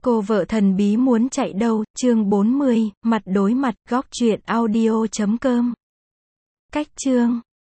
Cô vợ thần bí muốn chạy đâu, chương 40, mặt đối mặt, góc truyện audio.com. Cách chương